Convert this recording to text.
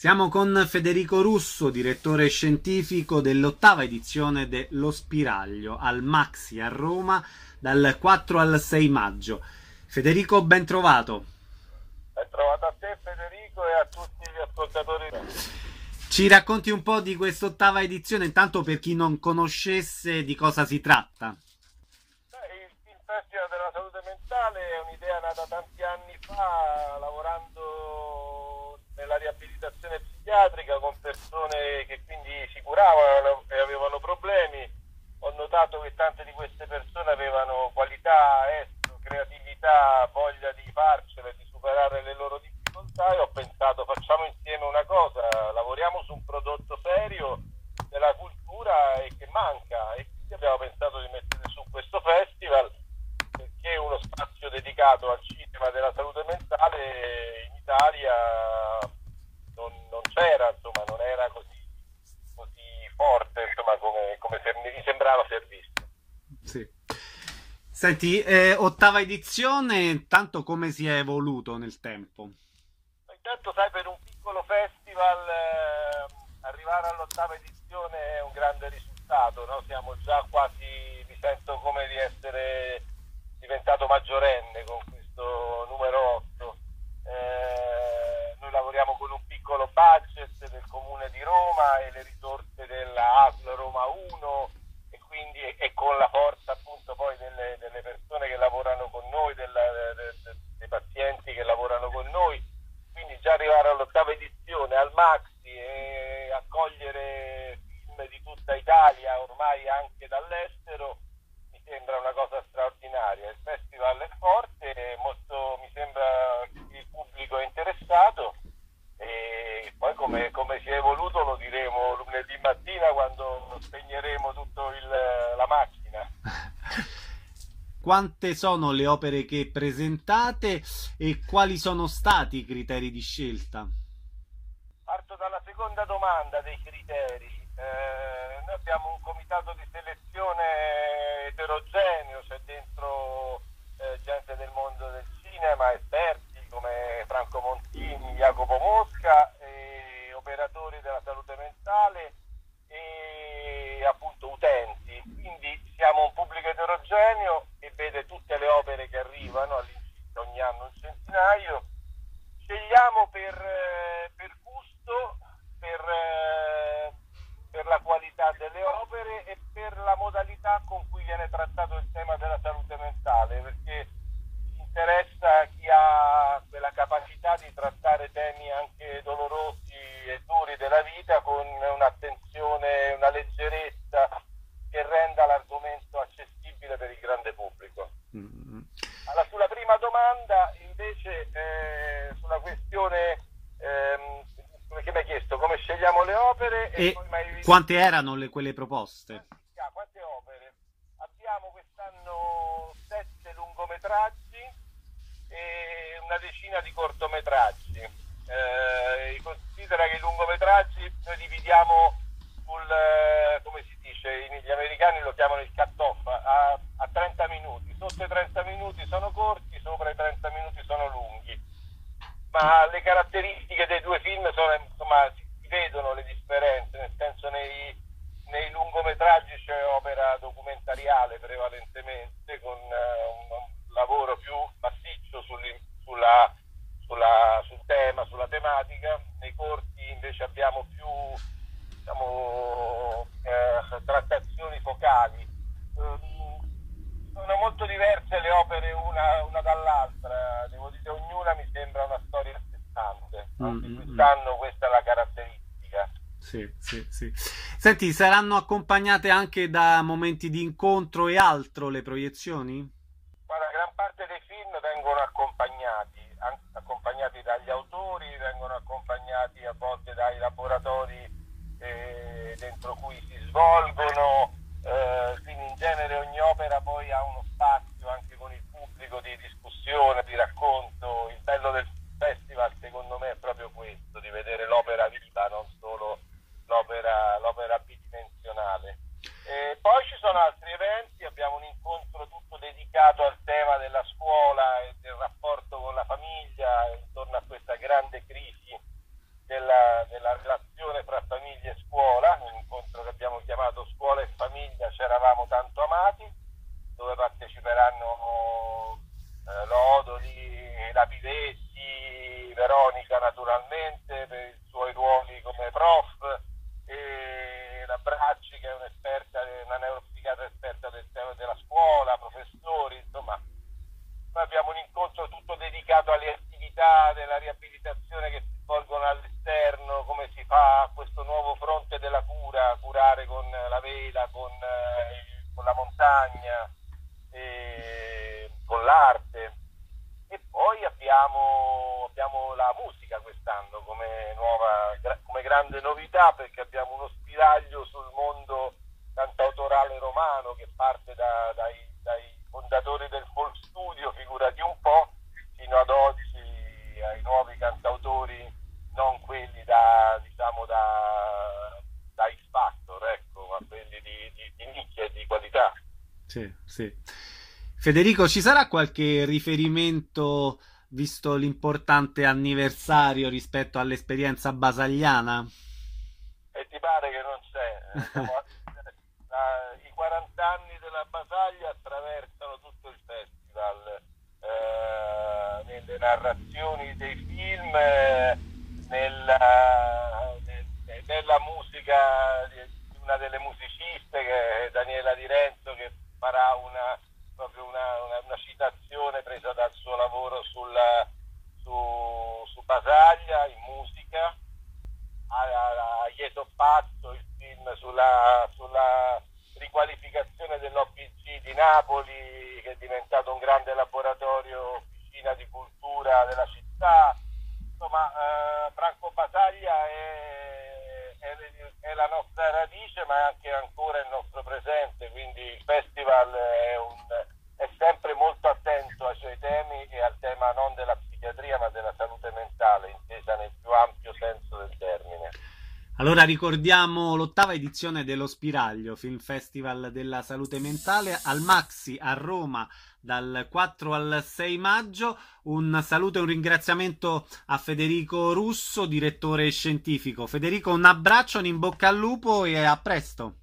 Siamo con Federico Russo, direttore scientifico dell'8ª edizione dello Spiraglio al Maxi a Roma dal 4 al 6 maggio. Federico, ben trovato. Ben trovato a te Federico e a tutti gli ascoltatori. Ci racconti un po' di questa8ª edizione, intanto per chi non conoscesse di cosa si tratta. Il Festival della Salute Mentale è un'idea nata tanti anni fa, lavorando nella riabilitazione psichiatrica con persone che quindi si curavano e avevano problemi. Ho notato che tante di queste persone avevano qualità, estro, creatività, voglia di farcela e di superare le loro difficoltà, e ho pensato facciamo insieme una cosa, lavoriamo su un prodotto serio della cultura e che manca, e quindi abbiamo pensato di mettere su questo festival, perché uno spazio dedicato al cinema della salute mentale in Italia non c'era, insomma, non era così forte, insomma, come mi sembrava servizio. Sì. Senti, 8ª edizione, tanto come si è evoluto nel tempo? Intanto, sai, per un piccolo festival arrivare all'8ª edizione è un grande risultato, no? Siamo già quasi, mi sento come di essere diventato maggiorenne con questo numero 8. Noi lavoriamo con un piccolo budget del Comune di Roma e le risorse della ASL Roma 1, e quindi e con la forza appunto poi delle persone che lavorano con noi, dei pazienti che lavorano con noi. Quindi già arrivare all'8ª edizione al Maxi e accogliere film di tutta Italia, ormai anche dall'estero, mi sembra una cosa straordinaria. Il festival è forte, molto, mi sembra che il pubblico è interessato, e poi come si è evoluto lo diremo lunedì mattina quando spegneremo tutto la macchina. Quante sono le opere che presentate e quali sono stati i criteri di scelta? Parto dalla seconda domanda dei criteri. Noi abbiamo un comitato di selezione eterogeneo, c'è dentro gente del mondo del cinema, esperti come Franco Montini, Jacopo Mosca, e operatori della salute mentale e appunto utenti. Quindi siamo un pubblico eterogeneo che vede tutte le opere che arrivano, all'incirca ogni anno un centinaio. Scegliamo per gusto, per la qualità delle opere e per la modalità con cui viene trattato il tema della salute mentale, perché ci interessa chi ha quella capacità di trattare temi anche dolorosi e duri della vita con un'attenzione, una leggerezza che renda l'argomento accessibile per il grande pubblico. Allora, sulla prima domanda invece, sulla questione che mi hai chiesto come scegliamo le opere E poi quante erano quelle proposte? quante opere abbiamo quest'anno? 7 lungometraggi e una decina di cortometraggi. Considera che i lungometraggi noi dividiamo come si dice, gli americani lo chiamano il cut-off, a 30 minuti. Sotto i 30 minuti sono corti, sopra i 30 minuti sono lunghi. Ma le caratteristiche dei due film sono, insomma, si vedono le differenze, nel senso nei lungometraggi c'è opera documentariale prevalentemente, con un lavoro più massiccio sul tema, sulla tematica. Nei corti invece abbiamo più, diciamo, trattazioni focali. Sono molto diverse le opere una dall'altra, devo dire, ognuna mi sembra una storia a sé stante. Anche quest'anno questa è la caratteristica. Sì, sì, sì. Senti, saranno accompagnate anche da momenti di incontro e altro le proiezioni? Guarda, gran parte dei film vengono accompagnati dagli autori, vengono accompagnati a volte dai laboratori dentro cui si svolgono, quindi in genere ogni opera poi ha uno spazio anche con il pubblico di discussione, di racconto. Il bello del festival secondo me è proprio questo, di vedere l'opera viva, non solo l'opera bidimensionale. Poi ci sono altri eventi, abbiamo un incontro tutto dedicato al tema della scuola e del rapporto con la famiglia intorno a questa grande crisi della intitolato Scuola e Famiglia c'eravamo tanto amati, dove parteciperanno Lodoli, Lapidetti, Veronica naturalmente per i suoi ruoli come prof, e la Bracci che è una neuropsichiatra esperta del tema della scuola, professori, insomma. Noi abbiamo un incontro tutto dedicato alle attività della riabilitazione che si svolgono all'esterno, come si fa questo nuovo fronte della cura, curare con la vela, con la montagna, con l'arte. E poi abbiamo la musica quest'anno come grande novità, perché abbiamo uno spiraglio sul mondo cantautorale romano che parte dai fondatori del folk studio, figurati un po', fino ad oggi ai nuovi cantautori, non quelli da X Factor, ecco, ma quelli di nicchia e di qualità. Sì, sì. Federico, ci sarà qualche riferimento, visto l'importante anniversario, rispetto all'esperienza basagliana? E ti pare che non c'è? I 40 anni della Basaglia attraversano tutto il festival, nelle narrazioni dei film, nella musica di una delle musiciste, che è Daniela Di Renzo, che farà proprio una citazione presa dal suo lavoro su Basaglia in musica, a Ieto Pazzo, il film sulla riqualificazione dell'OPG di Napoli, che è diventato un grande laboratorio, officina di cultura della città. Insomma, Franco Basaglia è la nostra radice, ma è anche ancora il nostro presente, quindi il festival è sempre molto attento ai suoi temi e al tema non della psichiatria ma della salute mentale, intesa nel più ampio senso del termine. Allora ricordiamo l'8ª edizione dello Spiraglio, Film Festival della Salute Mentale, al Maxi a Roma dal 4 al 6 maggio. Un saluto e un ringraziamento a Federico Russo, direttore scientifico. Federico, un abbraccio, un in bocca al lupo e a presto.